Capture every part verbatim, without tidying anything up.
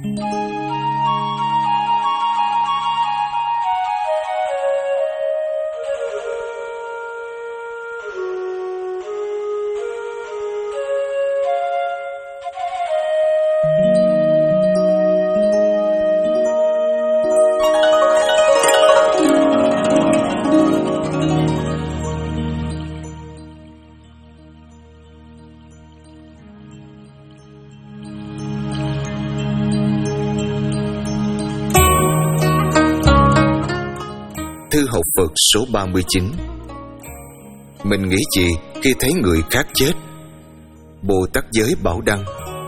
Thư học Phật số ba mươi chín. Mình nghĩ gì khi thấy người khác chết? Bồ Tát Giới Bảo Đăng.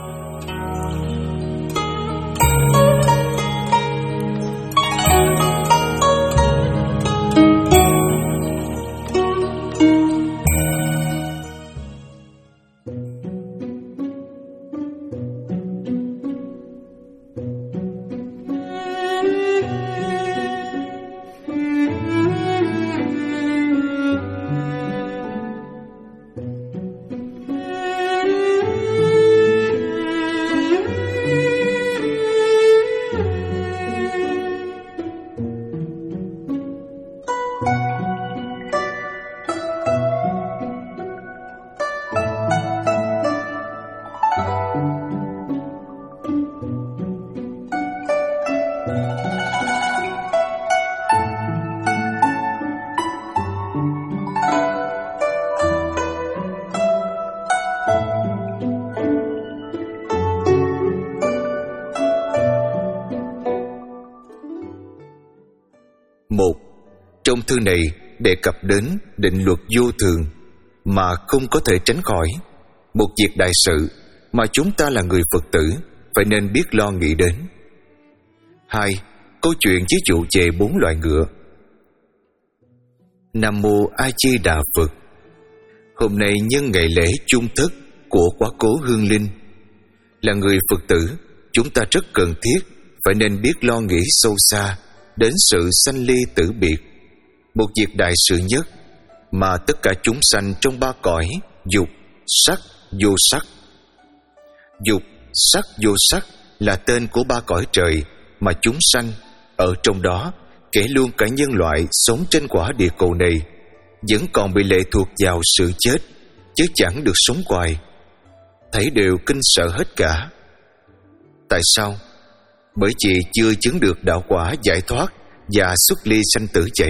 Một, trong thư này đề cập đến định luật vô thường mà không có thể tránh khỏi, một việc đại sự mà chúng ta là người Phật tử phải nên biết lo nghĩ đến. Hai, câu chuyện ví dụ về bốn loại ngựa. Nam Mô A Di Đà Phật. Hôm nay nhân ngày lễ chung thất của quá cố hương linh, là người Phật tử, chúng ta rất cần thiết phải nên biết lo nghĩ sâu xa đến sự sanh ly tử biệt, một việc đại sự nhất mà tất cả chúng sanh trong ba cõi dục, sắc, vô sắc. Dục, sắc, vô sắc là tên của ba cõi trời mà chúng sanh ở trong đó, kể luôn cả nhân loại sống trên quả địa cầu này vẫn còn bị lệ thuộc vào sự chết, chứ chẳng được sống hoài. Thấy đều kinh sợ hết cả. Tại sao? Bởi vì chưa chứng được đạo quả giải thoát và xuất ly sanh tử vậy.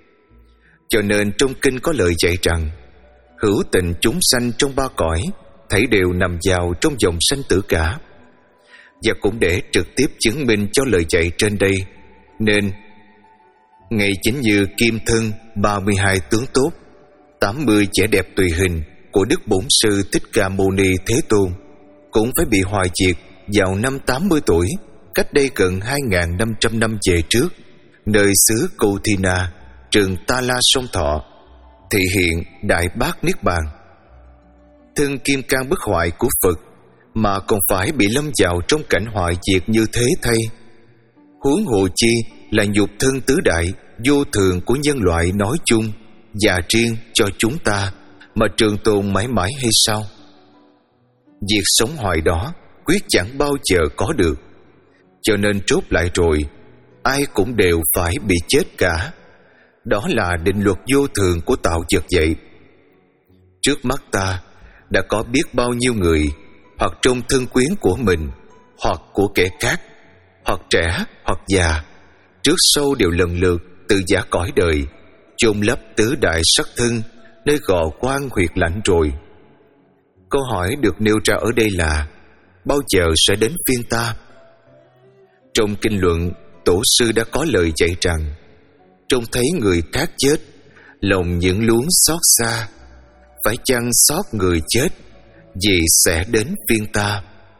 Cho nên trong kinh có lời dạy rằng hữu tình chúng sanh trong ba cõi thảy đều nằm vào trong dòng sanh tử cả. Và cũng để trực tiếp chứng minh cho lời dạy trên đây, nên ngày chính như kim thân ba mươi hai tướng tốt, tám mươi vẻ đẹp tùy hình của Đức Bổn Sư Thích Ca Mâu Ni Thế Tôn cũng phải bị hoại diệt vào năm tám mươi tuổi, cách đây gần hai nghìn năm trăm năm về trước, nơi xứ Câu Thi Na, trường Ta La Sông Thọ, thị hiện Đại Bát Niết Bàn. Thân kim cang bất hoại của Phật mà còn phải bị lâm vào trong cảnh hoại diệt như thế thay, huống hồ chi là nhục thân tứ đại vô thường của nhân loại nói chung và riêng cho chúng ta mà trường tồn mãi mãi hay sao? Việc sống hoài đó quyết chẳng bao giờ có được. Cho nên chốt lại rồi, ai cũng đều phải bị chết cả. Đó là định luật vô thường của tạo vật vậy. Trước mắt ta đã có biết bao nhiêu người, hoặc trong thân quyến của mình, hoặc của kẻ khác, hoặc trẻ hoặc già, trước sau đều lần lượt từ giả cõi đời, chôn lấp tứ đại sắc thân nơi gò quan huyệt lạnh rồi. Câu hỏi được nêu ra ở đây là bao giờ sẽ đến phiên ta? Trong kinh luận, Tổ sư đã có lời dạy rằng trông thấy người khác chết, lòng những luống xót xa, phải chăng xót người chết vì sẽ đến phiên ta?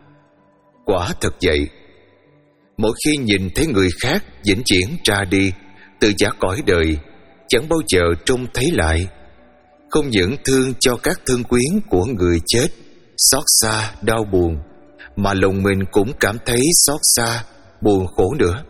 Quả thật vậy. Mỗi khi nhìn thấy người khác vĩnh viễn ra đi từ giả cõi đời, chẳng bao giờ trông thấy lại, không những thương cho các thân quyến của người chết, xót xa đau buồn, mà lòng mình cũng cảm thấy xót xa buồn khổ nữa.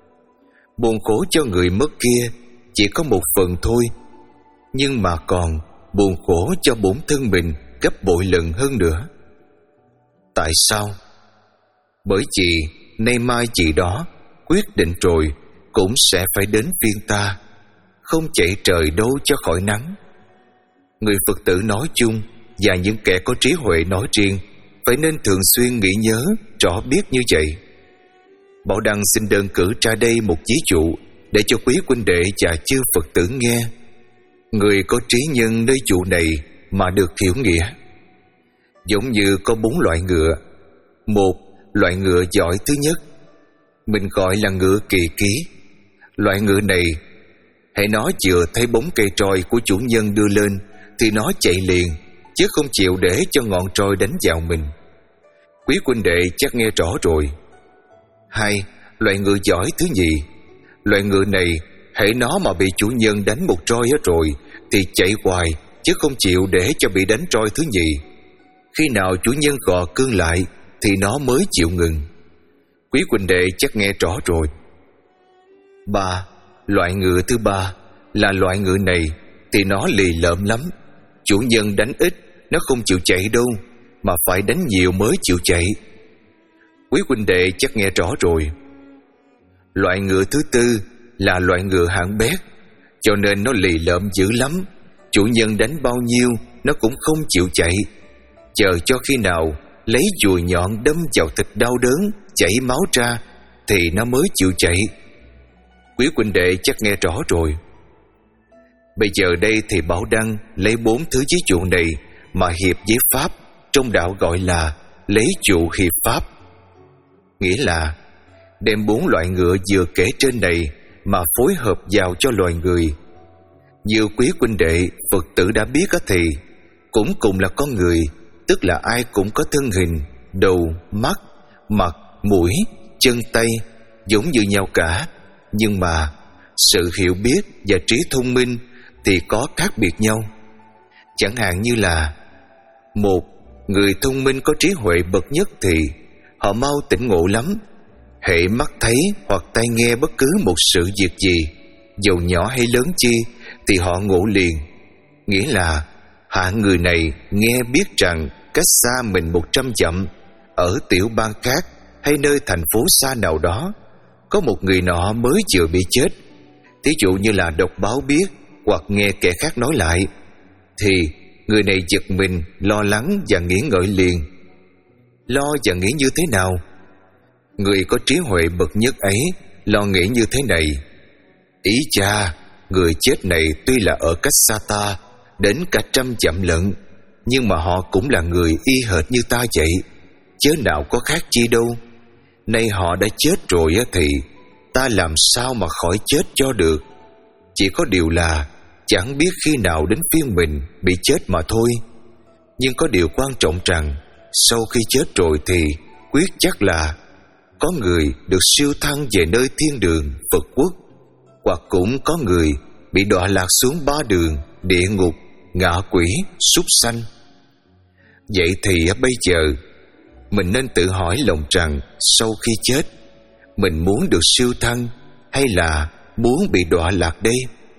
Buồn khổ cho người mất kia chỉ có một phần thôi, nhưng mà còn buồn khổ cho bổn thân mình gấp bội lần hơn nữa. Tại sao? Bởi vì nay mai gì đó quyết định rồi cũng sẽ phải đến phiên ta, không chạy trời đâu cho khỏi nắng. Người Phật tử nói chung và những kẻ có trí huệ nói riêng phải nên thường xuyên nghĩ nhớ rõ biết như vậy. Bảo Đăng xin đơn cử ra đây một ví dụ để cho quý huynh đệ và chư Phật tử nghe. Người có trí nhân nơi vụ này mà được hiểu nghĩa. Giống như có bốn loại ngựa. Một, loại ngựa giỏi thứ nhất, mình gọi là ngựa kỳ ký. Loại ngựa này, hãy nó vừa thấy bóng cây troi của chủ nhân đưa lên thì nó chạy liền, chứ không chịu để cho ngọn troi đánh vào mình. Quý huynh đệ chắc nghe rõ rồi. Hai, loại ngựa giỏi thứ nhì. Loại ngựa này, hễ nó mà bị chủ nhân đánh một roi hết rồi thì chạy hoài, chứ không chịu để cho bị đánh roi thứ nhì. Khi nào chủ nhân gò cương lại thì nó mới chịu ngừng. Quý huynh đệ chắc nghe rõ rồi. Ba, loại ngựa thứ ba là loại ngựa này thì nó lì lợm lắm. Chủ nhân đánh ít nó không chịu chạy đâu, mà phải đánh nhiều mới chịu chạy. Quý huynh đệ chắc nghe rõ rồi. Loại ngựa thứ tư là loại ngựa hạng bét, cho nên nó lì lợm dữ lắm. Chủ nhân đánh bao nhiêu nó cũng không chịu chạy, chờ cho khi nào lấy dùi nhọn đâm vào thịt đau đớn chảy máu ra thì nó mới chịu chạy. Quý huynh đệ chắc nghe rõ rồi. Bây giờ đây thì Bảo Đăng lấy bốn thứ ví dụ này mà hiệp với Pháp, trong đạo gọi là lấy dụ hiệp Pháp. Nghĩa là đem bốn loại ngựa vừa kể trên này mà phối hợp vào cho loài người. Như quý huynh đệ Phật tử đã biết thì cũng cùng là con người, tức là ai cũng có thân hình, đầu, mắt, mặt, mũi, chân tay giống như nhau cả, nhưng mà sự hiểu biết và trí thông minh thì có khác biệt nhau. Chẳng hạn như là một, người thông minh có trí huệ bậc nhất thì họ mau tỉnh ngộ lắm. Hễ mắt thấy hoặc tai nghe bất cứ một sự việc gì, dầu nhỏ hay lớn chi, thì họ ngộ liền. Nghĩa là hạng người này nghe biết rằng cách xa mình một trăm dặm, ở tiểu bang khác hay nơi thành phố xa nào đó, có một người nọ mới vừa bị chết. Thí dụ như là đọc báo biết hoặc nghe kẻ khác nói lại, thì người này giật mình, lo lắng và nghĩ ngợi liền. Lo và nghĩ như thế nào? Người có trí huệ bậc nhất ấy lo nghĩ như thế này: ý cha, người chết này tuy là ở cách xa ta đến cả trăm dặm lận, nhưng mà họ cũng là người y hệt như ta vậy, chớ nào có khác chi đâu. Nay họ đã chết rồi thì ta làm sao mà khỏi chết cho được. Chỉ có điều là chẳng biết khi nào đến phiên mình bị chết mà thôi. Nhưng có điều quan trọng rằng sau khi chết rồi thì quyết chắc là có người được siêu thăng về nơi thiên đường Phật quốc, hoặc cũng có người bị đọa lạc xuống ba đường địa ngục, ngạ quỷ, súc sanh. Vậy thì bây giờ mình nên tự hỏi lòng rằng sau khi chết mình muốn được siêu thăng hay là muốn bị đọa lạc đây?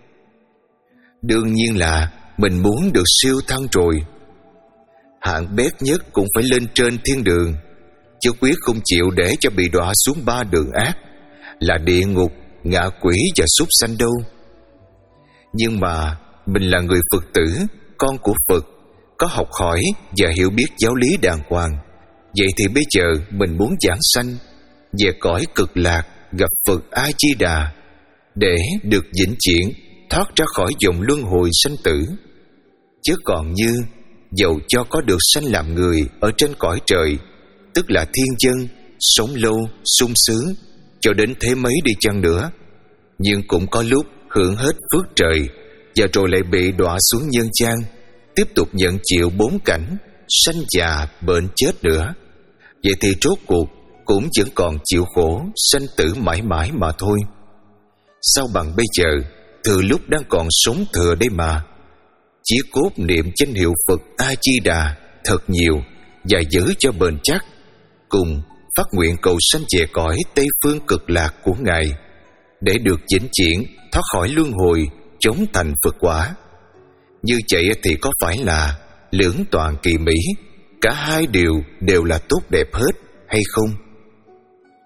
Đương nhiên là mình muốn được siêu thăng rồi. Hạng bét nhất cũng phải lên trên thiên đường, chứ quyết không chịu để cho bị đọa xuống ba đường ác là địa ngục, ngạ quỷ và súc sanh đâu. Nhưng mà mình là người Phật tử, con của Phật, có học hỏi và hiểu biết giáo lý đàng hoàng. Vậy thì bây giờ mình muốn giảng sanh về cõi cực lạc, gặp Phật A Di Đà, để được vĩnh viễn thoát ra khỏi vòng luân hồi sanh tử. Chứ còn như dầu cho có được sanh làm người ở trên cõi trời, tức là thiên dân, sống lâu, sung sướng cho đến thế mấy đi chăng nữa, nhưng cũng có lúc hưởng hết phước trời và rồi lại bị đọa xuống nhân gian, tiếp tục nhận chịu bốn cảnh sanh già bệnh chết nữa. Vậy thì rốt cuộc cũng vẫn còn chịu khổ sanh tử mãi mãi mà thôi. Sao bằng bây giờ từ lúc đang còn sống thừa đây mà chỉ cốt niệm danh hiệu Phật A Di Đà thật nhiều và giữ cho bền chắc, cùng phát nguyện cầu sanh về cõi Tây phương cực lạc của Ngài, để được vĩnh viễn thoát khỏi luân hồi, chống thành Phật quả. Như vậy thì có phải là lưỡng toàn kỳ mỹ, cả hai điều đều là tốt đẹp hết hay không?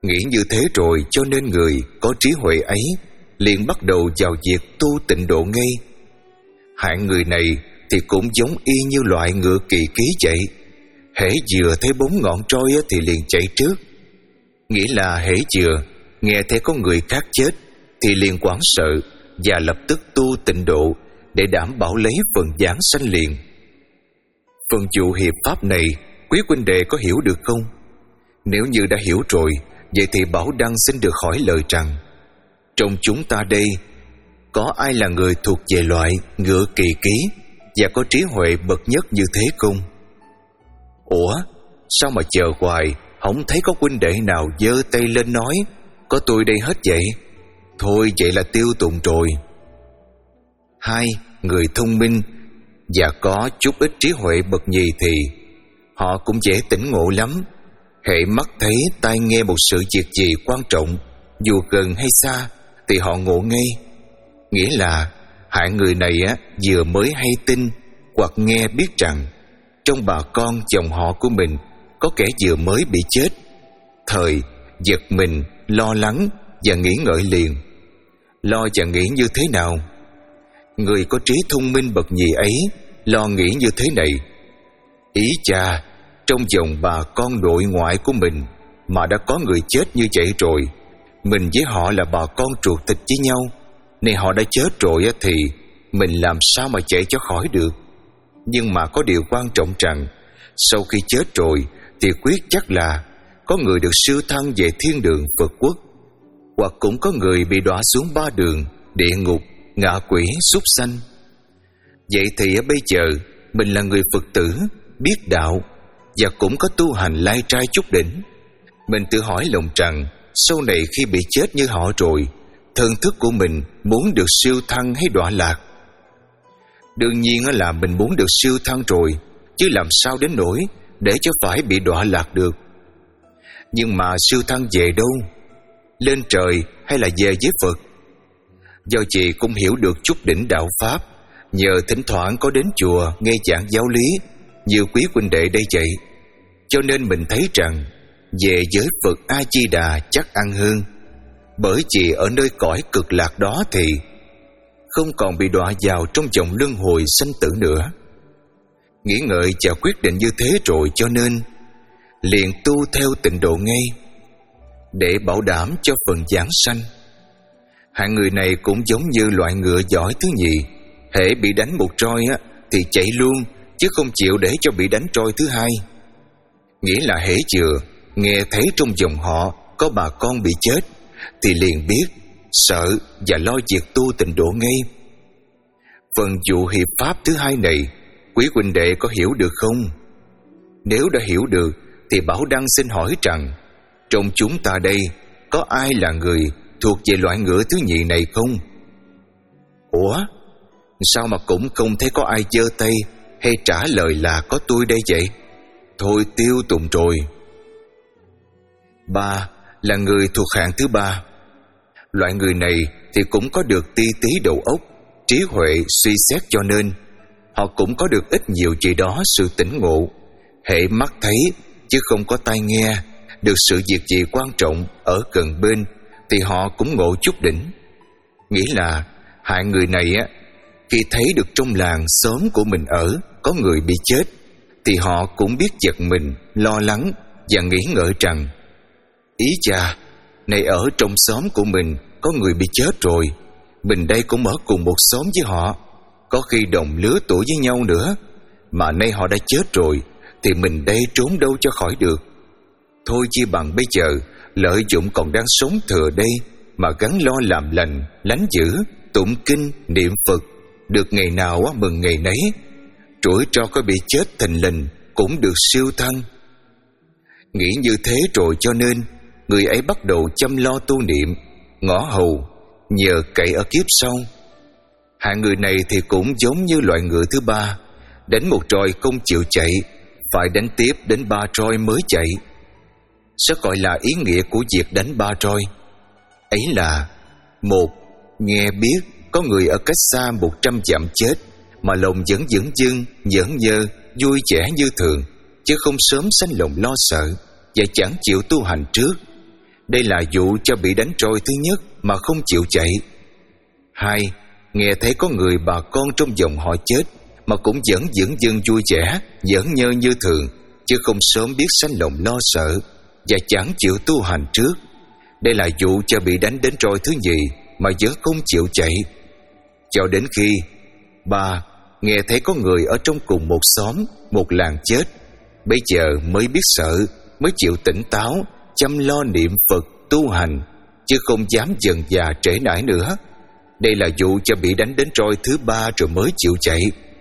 Nghĩ như thế rồi cho nên người có trí huệ ấy liền bắt đầu vào việc tu tịnh độ ngay. Hạng người này thì cũng giống y như loại ngựa kỳ ký vậy. Hễ vừa thấy bốn ngọn trôi thì liền chạy trước. Nghĩa là hễ vừa nghe thấy có người khác chết thì liền hoảng sợ và lập tức tu tịnh độ để đảm bảo lấy phần giảng sanh liền. Phần dụ hiệp pháp này quý huynh đệ có hiểu được không? Nếu như đã hiểu rồi, vậy thì Bảo Đăng xin được hỏi lời rằng, trong chúng ta đây có ai là người thuộc về loại ngựa kỳ ký và có trí huệ bậc nhất như thế không? Ủa, sao mà chờ hoài không thấy có huynh đệ nào giơ tay lên nói có tôi đây hết vậy? Thôi vậy là tiêu tùng rồi. Hai, người thông minh và có chút ít trí huệ bậc nhì thì họ cũng dễ tỉnh ngộ lắm. Hễ mắt thấy tai nghe một sự việc gì quan trọng, dù gần hay xa, thì họ ngộ ngay. Nghĩa là hạng người này á vừa mới hay tin hoặc nghe biết rằng trong bà con dòng họ của mình có kẻ vừa mới bị chết, thời giật mình, lo lắng và nghĩ ngợi liền. Lo và nghĩ như thế nào? Người có trí thông minh bậc nhì ấy lo nghĩ như thế này: ý cha, trong dòng bà con nội ngoại của mình mà đã có người chết như vậy rồi, mình với họ là bà con ruột thịt với nhau, nên họ đã chết rồi thì mình làm sao mà chạy cho khỏi được. Nhưng mà có điều quan trọng rằng sau khi chết rồi thì quyết chắc là có người được siêu thăng về thiên đường Phật quốc, hoặc cũng có người bị đọa xuống ba đường, địa ngục, ngạ quỷ, súc sanh. Vậy thì bây giờ mình là người Phật tử, biết đạo và cũng có tu hành lai trai chút đỉnh. Mình tự hỏi lòng rằng sau này khi bị chết như họ rồi, thần thức của mình muốn được siêu thăng hay đọa lạc? Đương nhiên là mình muốn được siêu thăng rồi, chứ làm sao đến nỗi để cho phải bị đọa lạc được. Nhưng mà siêu thăng về đâu? Lên trời hay là về với Phật? Do chị cũng hiểu được chút đỉnh đạo Pháp, nhờ thỉnh thoảng có đến chùa nghe giảng giáo lý như quý huynh đệ đây vậy, cho nên mình thấy rằng về với Phật A-di-đà chắc ăn hơn. Bởi vì ở nơi cõi cực lạc đó thì không còn bị đọa vào trong vòng luân hồi sanh tử nữa. Nghĩ ngợi và quyết định như thế rồi cho nên liền tu theo tịnh độ ngay để bảo đảm cho phần giảng sanh. Hạng người này cũng giống như loại ngựa giỏi thứ nhì, hễ bị đánh một roi á thì chạy luôn, chứ không chịu để cho bị đánh roi thứ hai. Nghĩa là hễ vừa nghe thấy trong dòng họ có bà con bị chết thì liền biết, sợ và lo việc tu tịnh độ ngay. Phần dụ hiệp pháp thứ hai này quý huynh đệ có hiểu được không? Nếu đã hiểu được thì Bảo Đăng xin hỏi rằng trong chúng ta đây có ai là người thuộc về loại ngựa thứ nhì này không? Ủa, sao mà cũng không thấy có ai giơ tay hay trả lời là có tôi đây vậy? Thôi tiêu tùng rồi. Ba là người thuộc hạng thứ ba. Loại người này thì cũng có được ti tí đầu óc, trí huệ suy xét, cho nên họ cũng có được ít nhiều gì đó sự tỉnh ngộ. Hễ mắt thấy chứ không có tai nghe được sự việc gì quan trọng ở gần bên thì họ cũng ngộ chút đỉnh. Nghĩa là hạng người này á, khi thấy được trong làng xóm của mình ở có người bị chết thì họ cũng biết giật mình, lo lắng và nghĩ ngợi rằng ý cha, này ở trong xóm của mình có người bị chết rồi, mình đây cũng ở cùng một xóm với họ, có khi đồng lứa tuổi với nhau nữa, mà nay họ đã chết rồi thì mình đây trốn đâu cho khỏi được. Thôi chi bằng bây giờ lợi dụng còn đang sống thừa đây mà gắng lo làm lành, lánh dữ, tụng kinh, niệm Phật, được ngày nào mừng ngày nấy. Rủi cho có bị chết thình lình cũng được siêu thăng. Nghĩ như thế rồi cho nên người ấy bắt đầu chăm lo tu niệm, ngõ hầu, nhờ cậy ở kiếp sau. Hạng người này thì cũng giống như loại ngựa thứ ba, đánh một roi không chịu chạy, phải đánh tiếp đến ba roi mới chạy. Sao gọi là ý nghĩa của việc đánh ba roi? Ấy là: một, nghe biết có người ở cách xa một trăm dặm chết mà lòng vẫn dửng dưng, nhởn nhơ, vui vẻ như thường, chứ không sớm sanh lòng lo sợ và chẳng chịu tu hành trước. Đây là vụ cho bị đánh trôi thứ nhất mà không chịu chạy. Hai, nghe thấy có người bà con trong dòng họ chết mà cũng vẫn dưỡng dưng vui vẻ, giỡn nhơ như thường, chứ không sớm biết sanh lòng lo sợ và chẳng chịu tu hành trước. Đây là vụ cho bị đánh đến trôi thứ nhì mà vẫn không chịu chạy. Cho đến khi ba, nghe thấy có người ở trong cùng một xóm, một làng chết, bây giờ mới biết sợ, mới chịu tỉnh táo, chăm lo niệm Phật tu hành, chứ không dám dần dà trễ nải nữa. Đây là vụ cho bị đánh đến trôi thứ ba rồi mới chịu chạy.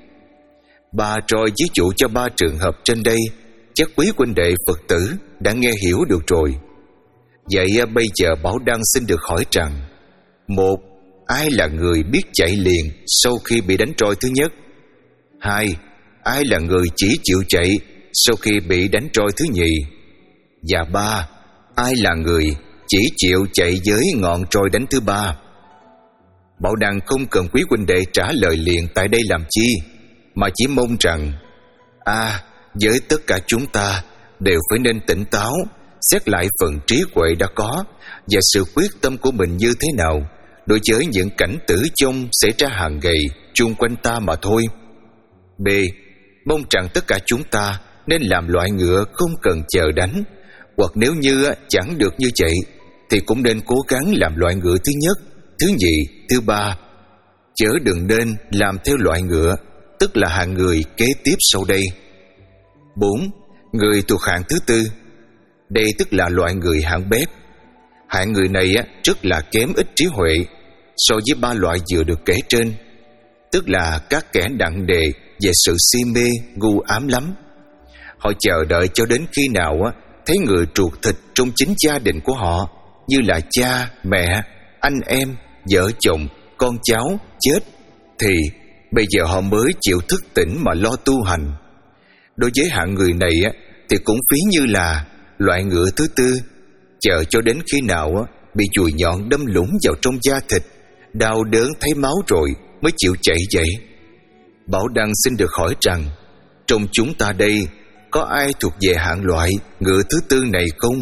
Ba trôi ví dụ cho ba trường hợp trên đây, chắc quý huynh đệ Phật tử đã nghe hiểu được rồi. Vậy bây giờ Bảo Đăng xin được hỏi rằng: một, ai là người biết chạy liền sau khi bị đánh trôi thứ nhất? Hai, ai là người chỉ chịu chạy sau khi bị đánh trôi thứ nhì? Và ba, ai là người chỉ chịu chạy với ngọn trôi đánh thứ ba? Bảo Đăng không cần quý huynh đệ trả lời liền tại đây làm chi, mà chỉ mong rằng a với tất cả chúng ta đều phải nên tỉnh táo, xét lại phần trí huệ đã có và sự quyết tâm của mình như thế nào đối với những cảnh tử vong xảy ra hàng ngày chung quanh ta mà thôi. B, mong rằng tất cả chúng ta nên làm loại ngựa không cần chờ đánh, hoặc nếu như chẳng được như vậy thì cũng nên cố gắng làm loại ngựa thứ nhất, thứ nhì, thứ ba, chớ đừng nên làm theo loại ngựa, tức là hạng người kế tiếp sau đây. Bốn, người thuộc hạng thứ tư. Đây tức là loại người hạng bếp. Hạng người này rất là kém ít trí huệ so với ba loại vừa được kể trên, tức là các kẻ nặng nề về sự si mê, ngu ám lắm. Họ chờ đợi cho đến khi nào thấy người ruột thịt trong chính gia đình của họ, như là cha, mẹ, anh em, vợ chồng, con cháu chết, thì bây giờ họ mới chịu thức tỉnh mà lo tu hành. Đối với hạng người này thì cũng phí như là loại ngựa thứ tư, chờ cho đến khi nào bị chùi nhọn đâm lũng vào trong da thịt, đau đớn thấy máu rồi mới chịu chạy vậy. Bảo Đăng xin được hỏi rằng, trong chúng ta đây có ai thuộc về hạng loại ngựa thứ tư này không?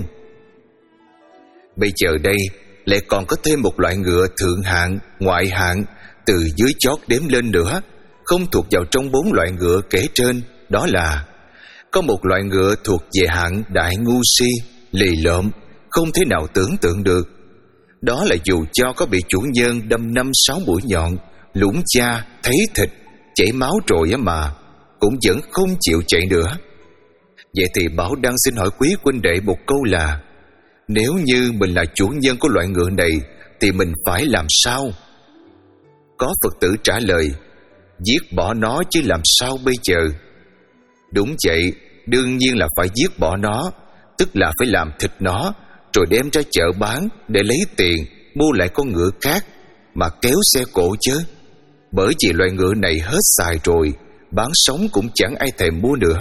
Bây giờ đây lại còn có thêm một loại ngựa thượng hạng, ngoại hạng, từ dưới chót đếm lên nữa, không thuộc vào trong bốn loại ngựa kể trên. Đó là có một loại ngựa thuộc về hạng đại ngu si, lì lợm, không thể nào tưởng tượng được. Đó là dù cho có bị chủ nhân đâm năm sáu mũi nhọn, lũng da, thấy thịt, chảy máu rồi mà cũng vẫn không chịu chạy nữa. Vậy thì Bảo Đăng xin hỏi quý huynh đệ một câu là, nếu như mình là chủ nhân của loại ngựa này thì mình phải làm sao? Có Phật tử trả lời: giết bỏ nó chứ làm sao bây giờ? Đúng vậy, đương nhiên là phải giết bỏ nó, tức là phải làm thịt nó, rồi đem ra chợ bán để lấy tiền mua lại con ngựa khác mà kéo xe cộ chứ. Bởi vì loại ngựa này hết xài rồi, bán sống cũng chẳng ai thèm mua nữa.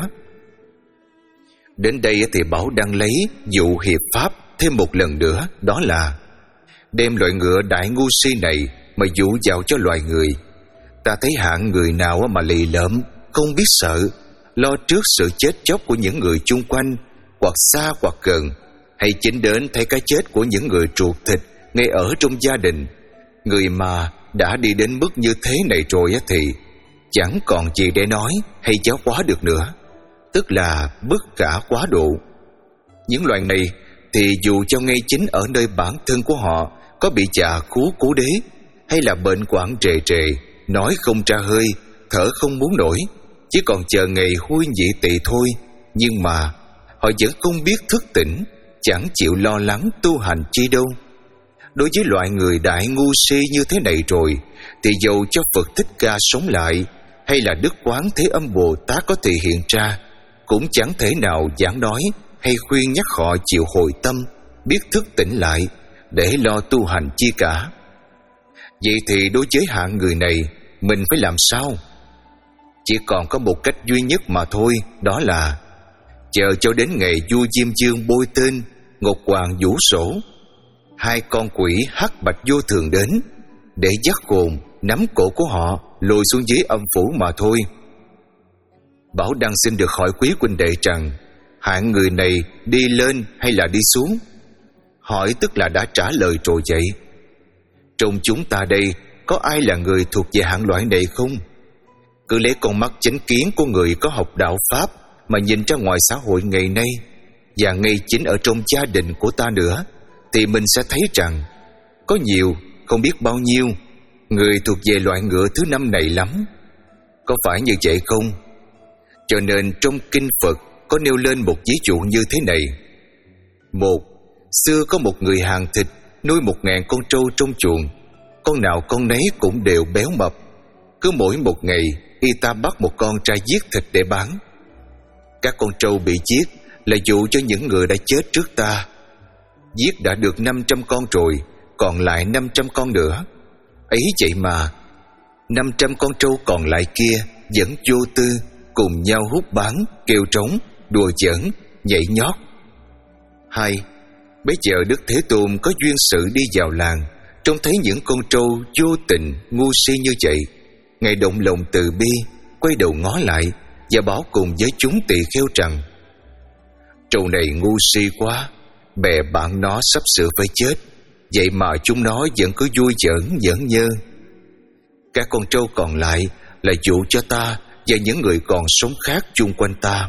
Đến đây thì Bảo Đăng lấy dụ hiệp pháp thêm một lần nữa, đó là đem loại ngựa đại ngu si này mà dụ vào cho loài người. Ta thấy hạng người nào mà lì lợm, không biết sợ, lo trước sự chết chóc của những người chung quanh, hoặc xa hoặc gần, hay chính đến thấy cái chết của những người ruột thịt ngay ở trong gia đình. Người mà đã đi đến mức như thế này rồi thì chẳng còn gì để nói hay giáo hóa được nữa, tức là bất khả quá độ. Những loài này thì dù cho ngay chính ở nơi bản thân của họ có bị già khú cố đế, hay là bệnh quặn trề trề, nói không ra hơi, thở không muốn nổi, chỉ còn chờ ngày hôi nhị tỵ thôi, nhưng mà họ vẫn không biết thức tỉnh, chẳng chịu lo lắng tu hành chi đâu. Đối với loại người đại ngu si như thế này rồi, thì dầu cho Phật Thích Ca sống lại, hay là Đức Quán Thế Âm Bồ Tát có thể hiện ra, cũng chẳng thể nào giảng nói hay khuyên nhắc họ chịu hồi tâm, biết thức tỉnh lại để lo tu hành chi cả. Vậy thì đối với hạng người này, mình phải làm sao? Chỉ còn có một cách duy nhất mà thôi, đó là chờ cho đến ngày vua Diêm Dương bôi tên, Ngọc Hoàng vũ sổ, hai con quỷ hắc bạch vô thường đến, để dắt hồn, nắm cổ của họ lùi xuống dưới âm phủ mà thôi. Bảo Đăng xin được hỏi quý huynh đệ rằng, hạng người này đi lên hay là đi xuống? Hỏi tức là đã trả lời rồi vậy. Trong chúng ta đây có ai là người thuộc về hạng loại này không? Cứ lấy con mắt chánh kiến của người có học đạo Pháp mà nhìn ra ngoài xã hội ngày nay, và ngay chính ở trong gia đình của ta nữa, thì mình sẽ thấy rằng có nhiều, không biết bao nhiêu người thuộc về loại ngựa thứ năm này lắm. Có phải như vậy không? Cho nên trong kinh Phật có nêu lên một ví dụ như thế này. Một, xưa có một người hàng thịt nuôi một ngàn con trâu trong chuồng. Con nào con nấy cũng đều béo mập. Cứ mỗi một ngày y ta bắt một con ra giết thịt để bán. Các con trâu bị giết là dụ cho những người đã chết trước ta. Giết đã được năm trăm con rồi, còn lại năm trăm con nữa. Ấy vậy mà năm trăm con trâu còn lại kia vẫn vô tư cùng nhau hút bán, kêu trống, đùa giỡn, nhảy nhót. Hai, bây giờ Đức Thế Tôn có duyên sự đi vào làng, trông thấy những con trâu vô tình, ngu si như vậy. Ngài động lòng từ bi, quay đầu ngó lại và bảo cùng với chúng tỳ kheo rằng: trâu này ngu si quá, bè bạn nó sắp sửa phải chết, vậy mà chúng nó vẫn cứ vui giỡn giỡn nhơ. Các con trâu còn lại là dụ cho ta và những người còn sống khác chung quanh ta.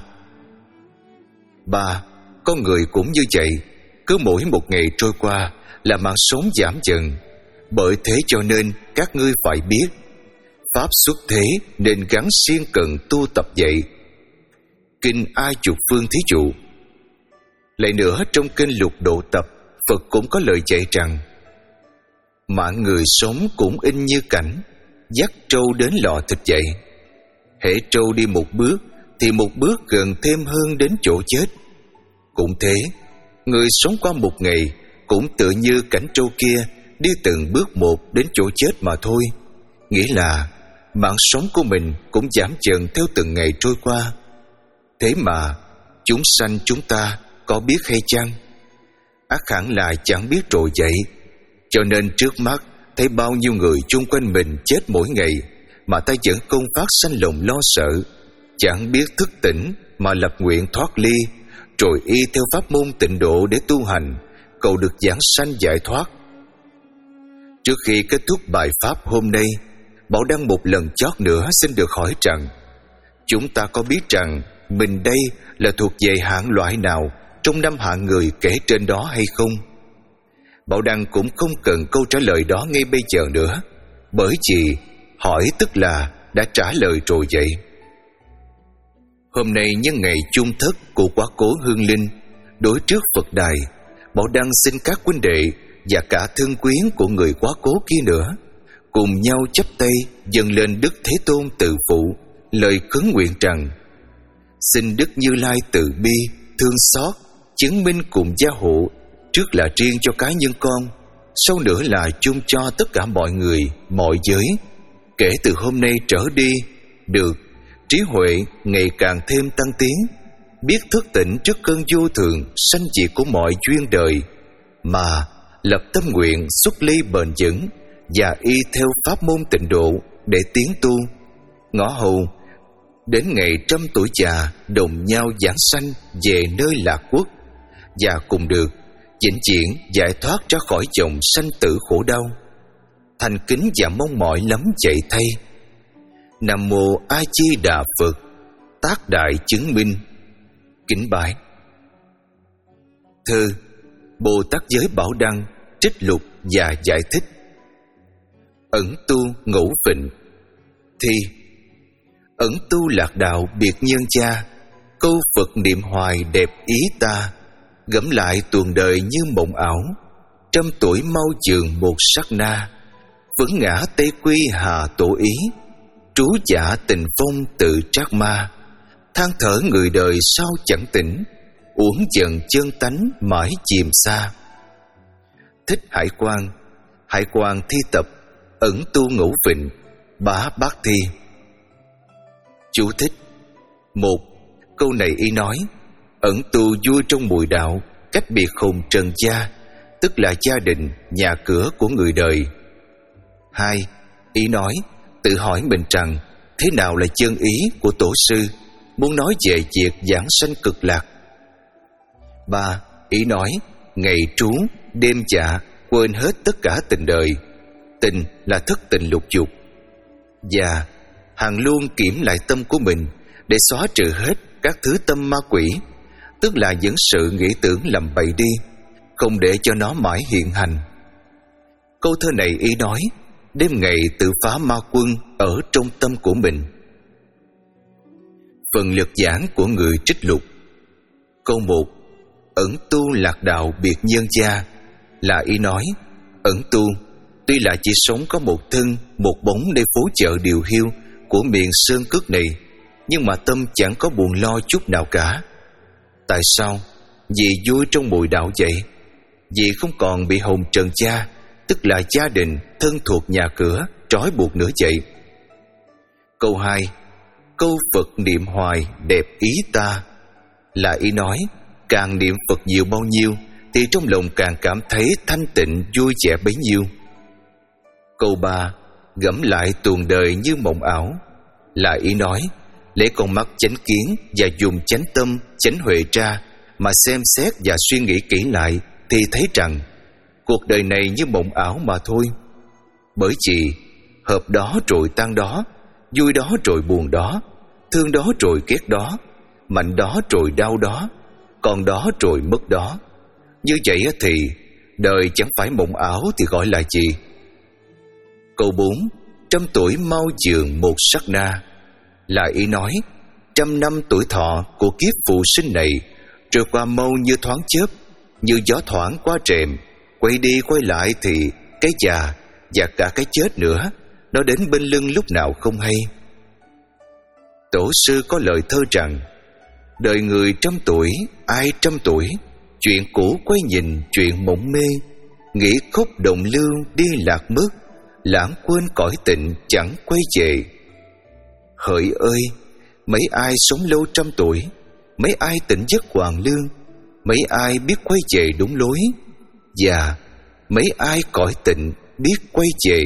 Ba, con người cũng như vậy, cứ mỗi một ngày trôi qua là mạng sống giảm dần. Bởi thế cho nên các ngươi phải biết, Pháp xuất thế nên gắng siêng cần tu tập vậy. Kinh A Chục Phương thí dụ. Lại nữa, trong kinh Lục Độ Tập, Phật cũng có lời dạy rằng: mạng người sống cũng in như cảnh dắt trâu đến lò thịt vậy. Hễ trâu đi một bước thì một bước gần thêm hơn đến chỗ chết. Cũng thế, người sống qua một ngày cũng tựa như cảnh trâu kia đi từng bước một đến chỗ chết mà thôi. Nghĩa là mạng sống của mình cũng giảm dần theo từng ngày trôi qua. Thế mà chúng sanh chúng ta có biết hay chăng? Ắt hẳn là chẳng biết rồi vậy. Cho nên trước mắt thấy bao nhiêu người chung quanh mình chết mỗi ngày, mà ta vẫn công phát sanh lòng lo sợ, chẳng biết thức tỉnh mà lập nguyện thoát ly, rồi y theo pháp môn tịnh độ để tu hành, cầu được giảng sanh giải thoát. Trước khi kết thúc bài pháp hôm nay, Bảo Đăng một lần chót nữa xin được hỏi rằng: chúng ta có biết rằng mình đây là thuộc về hạng loại nào trong năm hạng người kể trên đó hay không? Bảo Đăng cũng không cần câu trả lời đó ngay bây giờ nữa, bởi vì hỏi tức là đã trả lời rồi vậy. Hôm nay nhân ngày chung thất của quá cố Hương Linh, đối trước Phật đài, Bảo Đăng xin các huynh đệ và cả thân quyến của người quá cố kia nữa cùng nhau chắp tay dâng lên Đức Thế Tôn Từ Phụ lời khấn nguyện rằng: xin Đức Như Lai từ bi thương xót chứng minh cùng gia hộ, trước là riêng cho cá nhân con, sau nữa là chung cho tất cả mọi người, mọi giới. Kể từ hôm nay trở đi, được trí huệ ngày càng thêm tăng tiến, biết thức tỉnh trước cơn vô thường sanh diệt của mọi duyên đời, mà lập tâm nguyện xuất ly bền vững và y theo pháp môn tịnh độ để tiến tu, ngõ hầu đến ngày trăm tuổi già đồng nhau giảng sanh về nơi lạc quốc, và cùng được vĩnh viễn giải thoát ra khỏi dòng sanh tử khổ đau. Thành kính và mong mỏi lắm vậy thay. Nam mô A Di Đà Phật, tác đại chứng minh. Kính bái. Thư Bồ Tát Giới Bảo Đăng trích lục và giải thích. Ẩn tu ngũ vịnh. Thi ẩn tu lạc đạo biệt nhân cha, câu Phật niệm hoài đẹp ý ta, gẫm lại tuồng đời như mộng ảo, trăm tuổi mau chường một sát na, vẫn ngã tây quy hà tổ ý, trú giả tình phong tự trác ma, than thở người đời sao chẳng tỉnh, uổng dần chân tánh mãi chìm xa. Thích Hải Quang. Hải Quang thi tập ẩn tu ngũ vịnh, Bá Bát Thi. Chú thích. Một, câu này y nói ẩn tu vui trong mùi đạo, cách biệt khùng trần gia, tức là gia đình, nhà cửa của người đời. Hai, ý nói tự hỏi mình rằng thế nào là chân ý của tổ sư, muốn nói về việc giảng sanh cực lạc. Ba, ý nói ngày trú đêm dạ quên hết tất cả tình đời. Tình là thất tình lục dục. Và hàng luôn kiểm lại tâm của mình để xóa trừ hết các thứ tâm ma quỷ, tức là những sự nghĩ tưởng lầm bậy đi, không để cho nó mãi hiện hành. Câu thơ này ý nói đêm ngày tự phá ma quân ở trong tâm của mình. Phần lược giảng của người trích lục. Câu một: ẩn tu lạc đạo biệt nhân gia, là ý nói ẩn tu tuy là chỉ sống có một thân một bóng để phố chợ điều hiu của miền sơn cước này, nhưng mà tâm chẳng có buồn lo chút nào cả. Tại sao? Vì vui trong mùi đạo vậy. Vì không còn bị hồng trần cha, tức là gia đình, thân thuộc nhà cửa trói buộc nữa vậy. Câu hai: câu Phật niệm hoài đẹp ý ta, là ý nói càng niệm Phật nhiều bao nhiêu thì trong lòng càng cảm thấy thanh tịnh vui vẻ bấy nhiêu. Câu ba: gẫm lại tuồng đời như mộng ảo, là ý nói lấy con mắt chánh kiến và dùng chánh tâm chánh huệ ra mà xem xét và suy nghĩ kỹ lại thì thấy rằng cuộc đời này như mộng ảo mà thôi. Bởi vì hợp đó rồi tan đó, vui đó rồi buồn đó, thương đó rồi ghét đó, mạnh đó rồi đau đó, còn đó rồi mất đó. Như vậy thì đời chẳng phải mộng ảo thì gọi là gì? Câu bốn: trăm tuổi mau dường một sát na, là ý nói trăm năm tuổi thọ của kiếp phụ sinh này trôi qua mau như thoáng chớp, như gió thoảng qua rèm, quay đi quay lại thì cái già và cả cái chết nữa nó đến bên lưng lúc nào không hay. Tổ sư có lời thơ rằng: đời người trăm tuổi, ai trăm tuổi, chuyện cũ quay nhìn chuyện mộng mê, nghĩ khúc đồng lưu đi lạc mất, lãng quên cõi tịnh chẳng quay về. Hỡi ơi, mấy ai sống lâu trăm tuổi, mấy ai tỉnh giấc hoàng lương, mấy ai biết quay về đúng lối, và mấy ai cõi tịnh biết quay về.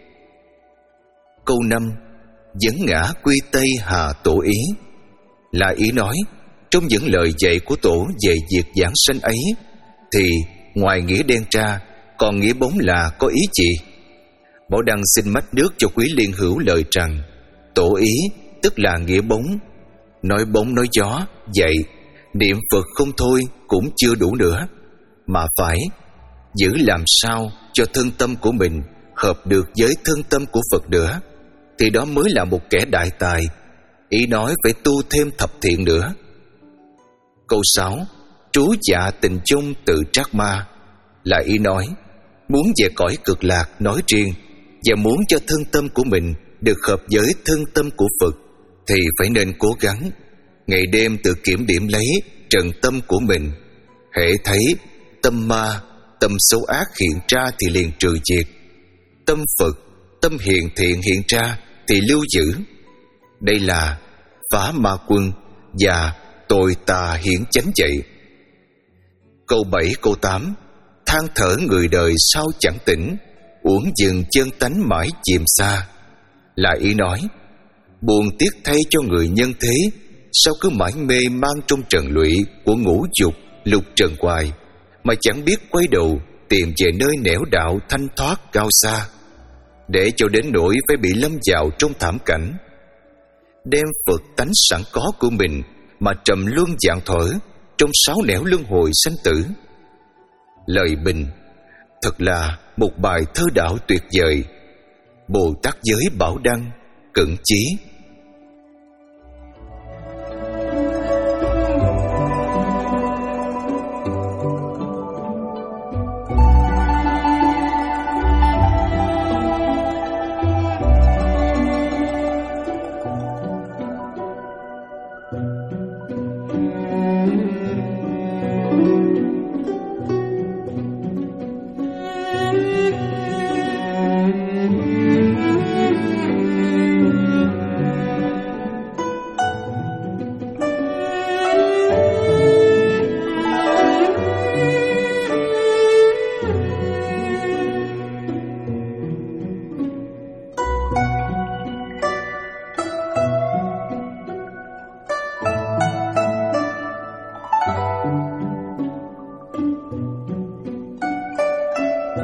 Câu năm: dẫn ngã quy tây hà tổ ý, là ý nói trong những lời dạy của tổ về việc giảng sanh ấy thì ngoài nghĩa đen ra còn nghĩa bóng là có ý gì? Bảo Đăng xin mách nước cho quý liên hữu lời rằng tổ ý tức là nghĩa bóng. Nói bóng nói gió vậy, niệm Phật không thôi cũng chưa đủ nữa, mà phải giữ làm sao cho thân tâm của mình hợp được với thân tâm của Phật nữa, thì đó mới là một kẻ đại tài. Ý nói phải tu thêm thập thiện nữa. Câu sáu: trú dạ tình chung tự trác ma, là ý nói muốn về cõi cực lạc nói riêng và muốn cho thân tâm của mình được hợp với thân tâm của Phật thì phải nên cố gắng ngày đêm tự kiểm điểm lấy trần tâm của mình. Hễ thấy tâm ma, tâm xấu ác hiện ra thì liền trừ diệt, tâm Phật, tâm hiền thiện hiện ra thì lưu giữ. Đây là phá ma quân và tội tà hiển chánh vậy. Câu bảy, câu tám: than thở người đời sao chẳng tỉnh, uổng dừng chân tánh mãi chìm xa, là ý nói buồn tiếc thay cho người nhân thế sao cứ mãi mê mang trong trần lụy của ngũ dục lục trần hoài, mà chẳng biết quay đầu tìm về nơi nẻo đạo thanh thoát cao xa, để cho đến nỗi phải bị lâm vào trong thảm cảnh. Đem Phật tánh sẵn có của mình mà trầm luân dạng thuở trong sáu nẻo luân hồi sanh tử. Lời bình thật là một bài thơ đạo tuyệt vời. Bồ Tát giới Bảo Đăng, Cận Chí.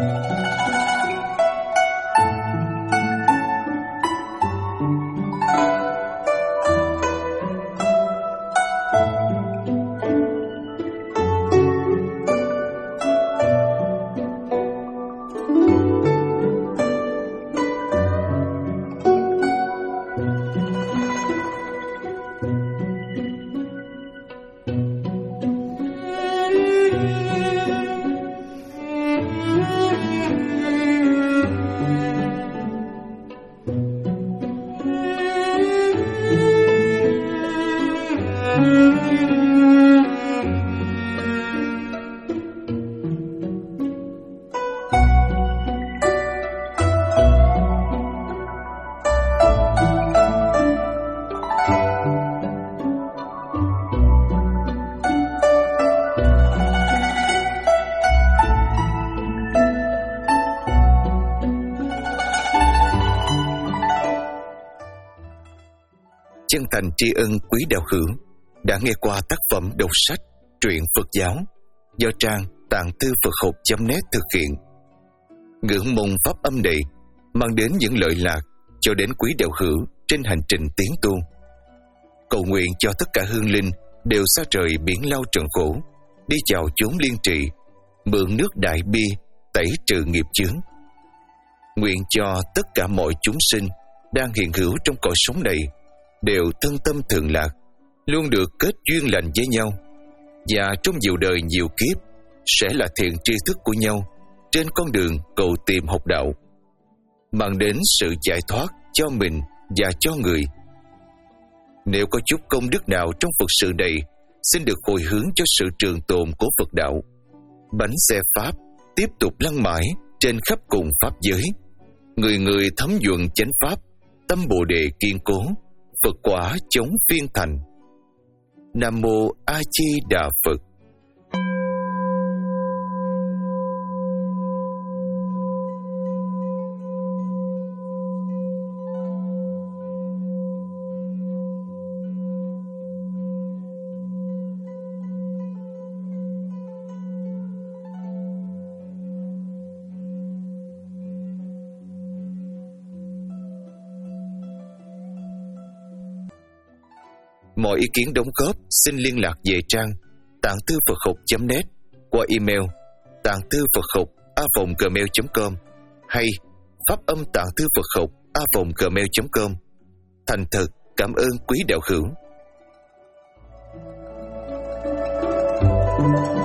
Chân thành tri ân quý đạo hữu đã nghe qua tác phẩm đọc sách truyện Phật giáo do trang tạng thư Phật học chấm net thực hiện. Ngưỡng mong pháp âm này mang đến những lợi lạc cho đến quý đạo hữu trên hành trình tiến tu. Cầu nguyện cho tất cả hương linh đều xa rời biển lao trần khổ, đi chào chốn liên trị, mượn nước đại bi tẩy trừ nghiệp chướng. Nguyện cho tất cả mọi chúng sinh đang hiện hữu trong cõi sống này đều thân tâm thường lạc, luôn được kết duyên lành với nhau, và trong nhiều đời nhiều kiếp sẽ là thiện tri thức của nhau trên con đường cầu tìm học đạo, mang đến sự giải thoát cho mình và cho người. Nếu có chút công đức nào trong Phật sự này, xin được hồi hướng cho sự trường tồn của Phật đạo. Bánh xe Pháp tiếp tục lăn mãi trên khắp cùng Pháp giới, người người thấm nhuận chánh Pháp, tâm Bồ Đề kiên cố, Phật quả chống phiên thành. Nam Mô A Di Đà Phật. Mọi ý kiến đóng góp xin liên lạc về trang tạng thư Phật học chấm net qua email tạng thư Phật học a vòng gmail chấm com hay pháp âm tạng thư Phật học a vòng gmail chấm com. Thành thật cảm ơn quý đạo hữu.